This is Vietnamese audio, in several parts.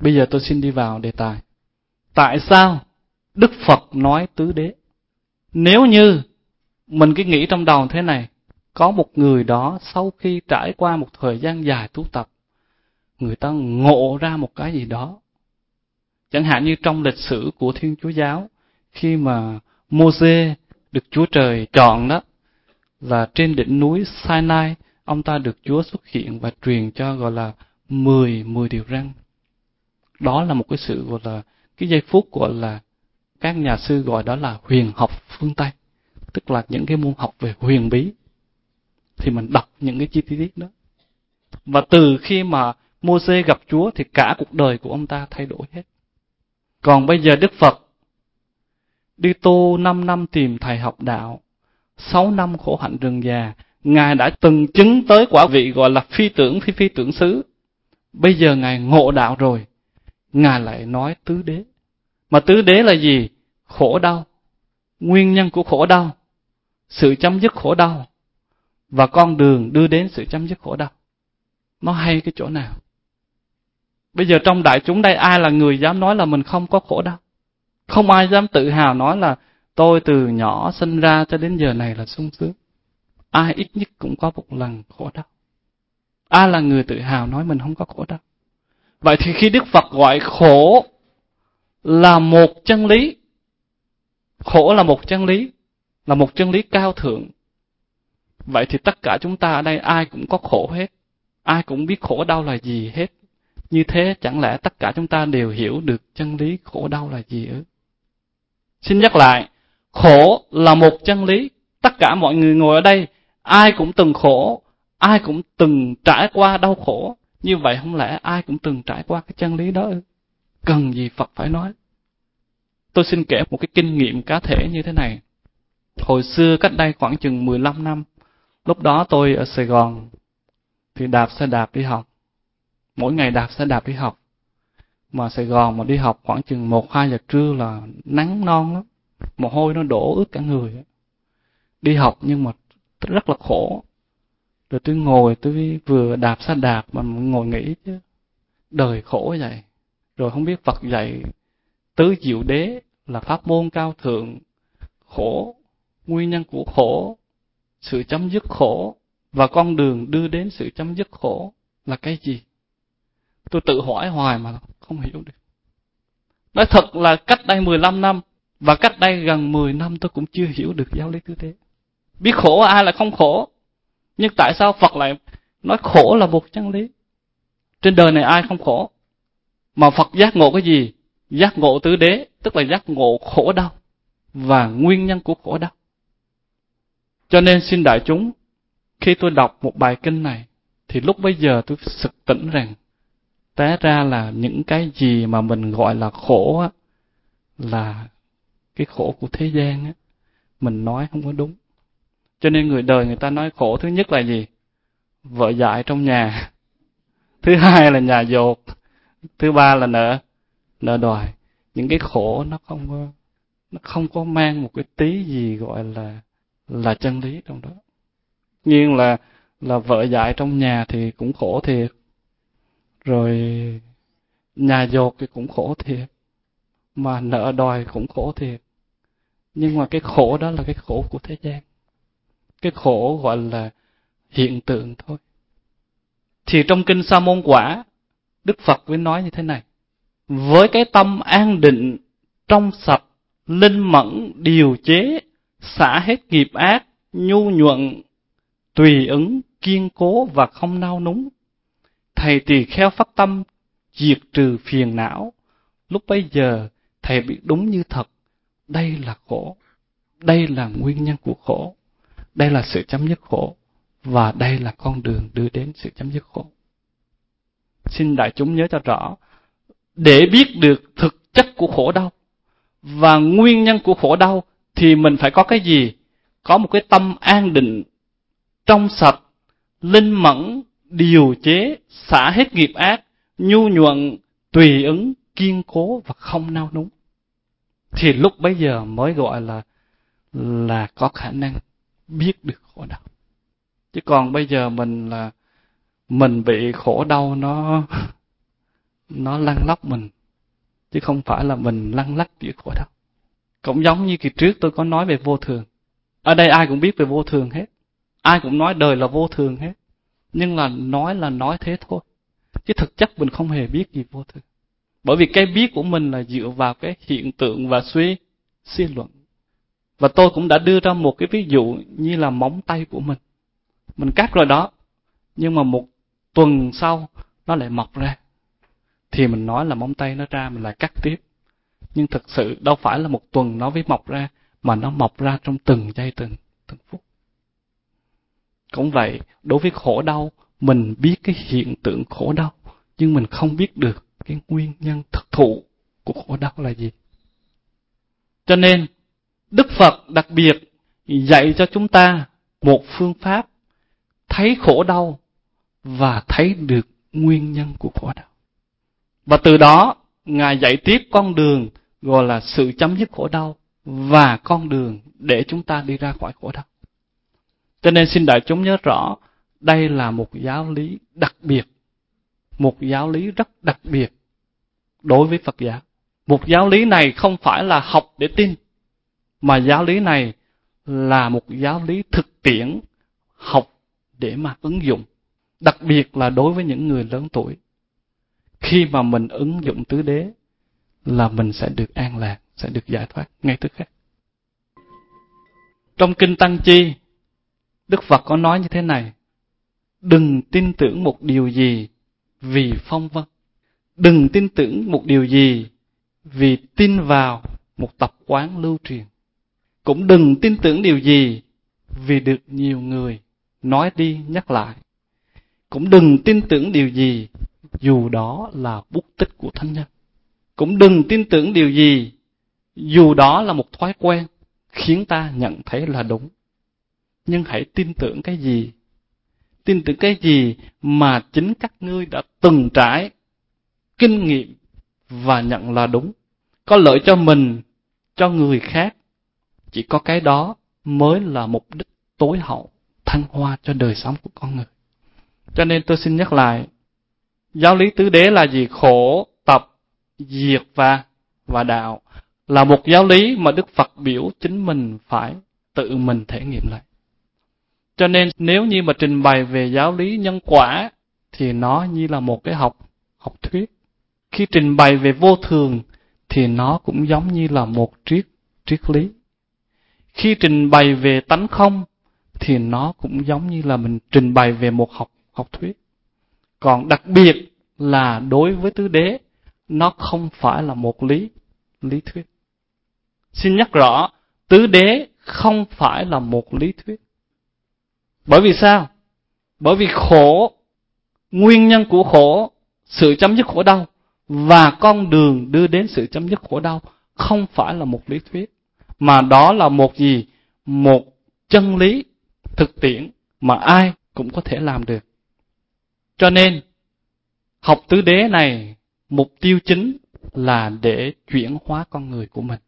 Bây giờ tôi xin đi vào đề tài. Tại sao Đức Phật nói tứ đế? Nếu như mình cứ nghĩ trong đầu thế này, có một người đó sau khi trải qua một thời gian dài tu tập, người ta ngộ ra một cái gì đó. Chẳng hạn như trong lịch sử của Thiên Chúa Giáo, khi mà Mô-sê được Chúa Trời chọn đó, là trên đỉnh núi Sinai, ông ta được Chúa xuất hiện và truyền cho gọi là 10 điều răn. Đó là một cái sự gọi là cái giây phút gọi là các nhà sư gọi đó là huyền học phương Tây, tức là những cái môn học về huyền bí. Thì mình đọc những cái chi tiết đó. Và từ khi mà Mô-sê gặp Chúa thì cả cuộc đời của ông ta thay đổi hết. Còn bây giờ Đức Phật đi tu 5 năm tìm thầy học đạo, 6 năm khổ hạnh rừng già, Ngài đã từng chứng tới quả vị gọi là phi tưởng xứ. Bây giờ Ngài ngộ đạo rồi, Ngài lại nói tứ đế. Mà tứ đế là gì? Khổ đau, nguyên nhân của khổ đau, sự chấm dứt khổ đau, và con đường đưa đến sự chấm dứt khổ đau. Nó hay cái chỗ nào? Bây giờ trong đại chúng đây ai là người dám nói là mình không có khổ đau? Không ai dám tự hào nói là tôi từ nhỏ sinh ra cho đến giờ này là sung sướng. Ai ít nhất cũng có một lần khổ đau. Ai là người tự hào nói mình không có khổ đau? Vậy thì khi Đức Phật gọi khổ là một chân lý, khổ là một chân lý, là một chân lý cao thượng, vậy thì tất cả chúng ta ở đây ai cũng có khổ hết, ai cũng biết khổ đau là gì hết. Như thế chẳng lẽ tất cả chúng ta đều hiểu được chân lý khổ đau là gì ư? Xin nhắc lại, khổ là một chân lý. Tất cả mọi người ngồi ở đây, ai cũng từng khổ, ai cũng từng trải qua đau khổ. Như vậy không lẽ ai cũng từng trải qua cái chân lý đó ư? Cần gì Phật phải nói? Tôi xin kể một cái kinh nghiệm cá thể như thế này. Hồi xưa cách đây khoảng chừng 15 năm, lúc đó tôi ở Sài Gòn thì đạp xe đạp đi học. Mỗi ngày đạp xe đạp đi học. Mà Sài Gòn mà đi học khoảng chừng 1-2 giờ trưa là nắng non lắm. Mồ hôi nó đổ ướt cả người. Đi học nhưng mà rất là khổ. Rồi tôi ngồi tôi vừa đạp xe đạp mà ngồi nghĩ chứ. Đời khổ vậy. Rồi không biết Phật dạy tứ diệu đế là pháp môn cao thượng. Khổ, nguyên nhân của khổ, sự chấm dứt khổ và con đường đưa đến sự chấm dứt khổ là cái gì? Tôi tự hỏi hoài mà không hiểu được. Nói thật là cách đây 15 năm và cách đây gần 10 năm tôi cũng chưa hiểu được giáo lý tứ đế. Biết khổ ai là không khổ, nhưng tại sao Phật lại nói khổ là một chân lý? Trên đời này ai không khổ? Mà Phật giác ngộ cái gì? Giác ngộ tứ đế, tức là giác ngộ khổ đau và nguyên nhân của khổ đau. Cho nên xin đại chúng, khi tôi đọc một bài kinh này, thì lúc bấy giờ tôi sực tỉnh rằng, té ra là những cái gì mà mình gọi là khổ á, là cái khổ của thế gian á, mình nói không có đúng. Cho nên người đời người ta nói khổ thứ nhất là gì? Vợ dại trong nhà. Thứ hai là nhà dột. Thứ ba là nợ đòi. Những cái khổ nó không có mang một cái tí gì gọi là chân lý trong đó. Nhưng là vợ dại trong nhà thì cũng khổ thiệt. Rồi nhà dột thì cũng khổ thiệt. Mà nợ đòi cũng khổ thiệt. Nhưng mà cái khổ đó là cái khổ của thế gian. Cái khổ gọi là hiện tượng thôi. Thì trong kinh Sa môn quả, Đức Phật mới nói như thế này. Với cái tâm an định, trong sạch, linh mẫn, điều chế, xả hết nghiệp ác, nhu nhuận, tùy ứng, kiên cố và không nao núng, thầy tỳ kheo phát tâm diệt trừ phiền não. Lúc bấy giờ thầy biết đúng như thật, đây là khổ, đây là nguyên nhân của khổ, đây là sự chấm dứt khổ, và đây là con đường đưa đến sự chấm dứt khổ. Xin đại chúng nhớ cho rõ, để biết được thực chất của khổ đau và nguyên nhân của khổ đau thì mình phải có cái gì? Có một cái tâm an định, trong sạch, linh mẫn, điều chế, xả hết nghiệp ác, nhu nhuận, tùy ứng, kiên cố và không nao núng. Thì lúc bấy giờ mới gọi là có khả năng biết được khổ đau. Chứ còn bây giờ mình bị khổ đau nó lăn lóc mình, chứ không phải là mình lăn lắc giữa khổ đau. Cũng giống như kỳ trước tôi có nói về vô thường. Ở đây ai cũng biết về vô thường hết. Ai cũng nói đời là vô thường hết. Nhưng là nói thế thôi. Chứ thực chất mình không hề biết gì vô thường. Bởi vì cái biết của mình là dựa vào cái hiện tượng và suy luận. Và tôi cũng đã đưa ra một cái ví dụ như là móng tay của mình. Mình cắt rồi đó, nhưng mà một tuần sau nó lại mọc ra. Thì mình nói là móng tay nó ra, mình lại cắt tiếp. Nhưng thực sự đâu phải là một tuần nó mới mọc ra, mà nó mọc ra trong từng giây từng phút. Cũng vậy, đối với khổ đau, mình biết cái hiện tượng khổ đau, nhưng mình không biết được cái nguyên nhân thực thụ của khổ đau là gì. Cho nên, Đức Phật đặc biệt dạy cho chúng ta một phương pháp thấy khổ đau và thấy được nguyên nhân của khổ đau. Và từ đó, Ngài dạy tiếp con đường gọi là sự chấm dứt khổ đau và con đường để chúng ta đi ra khỏi khổ đau. Cho nên xin đại chúng nhớ rõ, đây là một giáo lý đặc biệt, một giáo lý rất đặc biệt đối với Phật giáo. Một giáo lý này không phải là học để tin, mà giáo lý này là một giáo lý thực tiễn, học để mà ứng dụng. Đặc biệt là đối với những người lớn tuổi. Khi mà mình ứng dụng tứ đế là mình sẽ được an lạc, sẽ được giải thoát ngay tức khắc. Trong Kinh Tăng Chi, Đức Phật có nói như thế này: đừng tin tưởng một điều gì vì phong vân. Đừng tin tưởng một điều gì vì tin vào một tập quán lưu truyền. Cũng đừng tin tưởng điều gì vì được nhiều người nói đi nhắc lại. Cũng đừng tin tưởng điều gì dù đó là bút tích của thánh nhân. Cũng đừng tin tưởng điều gì dù đó là một thói quen khiến ta nhận thấy là đúng. Nhưng hãy tin tưởng cái gì? Tin tưởng cái gì mà chính các ngươi đã từng trải, kinh nghiệm và nhận là đúng. Có lợi cho mình, cho người khác. Chỉ có cái đó mới là mục đích tối hậu, thăng hoa cho đời sống của con người. Cho nên tôi xin nhắc lại, giáo lý tứ đế là gì? Khổ, tập, diệt và đạo. Là một giáo lý mà Đức Phật biểu chính mình phải tự mình thể nghiệm lại. Cho nên nếu như mà trình bày về giáo lý nhân quả thì nó như là một cái học thuyết. Khi trình bày về vô thường thì nó cũng giống như là một triết lý. Khi trình bày về tánh không thì nó cũng giống như là mình trình bày về một học thuyết. Còn đặc biệt là đối với tứ đế, nó không phải là một lý thuyết. Xin nhắc rõ, tứ đế không phải là một lý thuyết. Bởi vì sao? Bởi vì khổ, nguyên nhân của khổ, sự chấm dứt khổ đau và con đường đưa đến sự chấm dứt khổ đau không phải là một lý thuyết, mà đó là một gì? Một chân lý thực tiễn mà ai cũng có thể làm được. Cho nên, học tứ đế này, mục tiêu chính là để chuyển hóa con người của mình.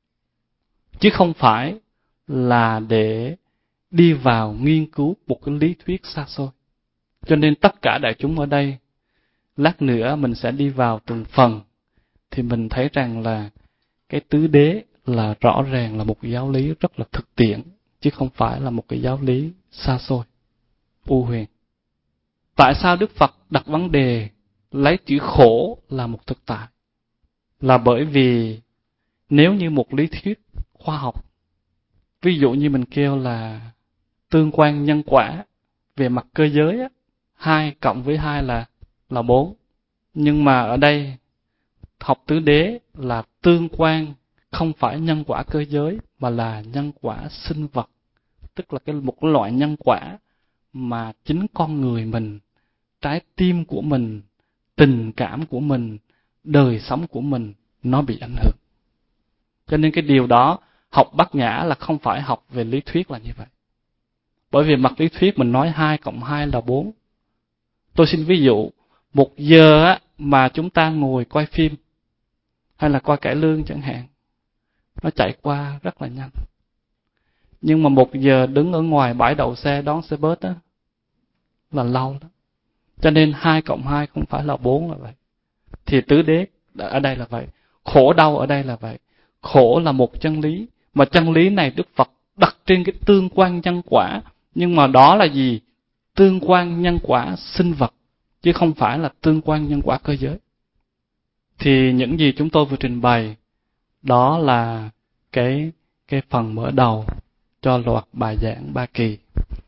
Chứ không phải là để đi vào nghiên cứu một cái lý thuyết xa xôi. Cho nên tất cả đại chúng ở đây, lát nữa mình sẽ đi vào từng phần, thì mình thấy rằng là cái tứ đế là rõ ràng là một giáo lý rất là thực tiễn, chứ không phải là một cái giáo lý xa xôi, u huyền. Tại sao Đức Phật đặt vấn đề lấy chữ khổ là một thực tại? Là bởi vì nếu như một lý thuyết khoa học, ví dụ như mình kêu là tương quan nhân quả về mặt cơ giới á, 2 cộng với 2 là 4. Nhưng mà ở đây học tứ đế là tương quan không phải nhân quả cơ giới mà là nhân quả sinh vật, tức là một loại nhân quả mà chính con người mình, trái tim của mình, tình cảm của mình, đời sống của mình nó bị ảnh hưởng. Cho nên cái điều đó học Bát Nhã là không phải học về lý thuyết là như vậy. Bởi vì mặt lý thuyết mình nói 2 cộng 2 là 4. Tôi xin ví dụ, 1 giờ mà chúng ta ngồi coi phim, hay là coi cải lương chẳng hạn, nó chạy qua rất là nhanh. Nhưng mà 1 giờ đứng ở ngoài bãi đậu xe đón xe bus là lâu lắm. Cho nên 2 cộng 2 không phải là 4 là vậy. Thì tứ đế ở đây là vậy. Khổ đau ở đây là vậy. Khổ là một chân lý, mà chân lý này Đức Phật đặt trên cái tương quan nhân quả. Nhưng mà đó là gì? Tương quan nhân quả sinh vật, chứ không phải là tương quan nhân quả cơ giới. Thì những gì chúng tôi vừa trình bày, đó là cái phần mở đầu cho loạt bài giảng Ba Kỳ.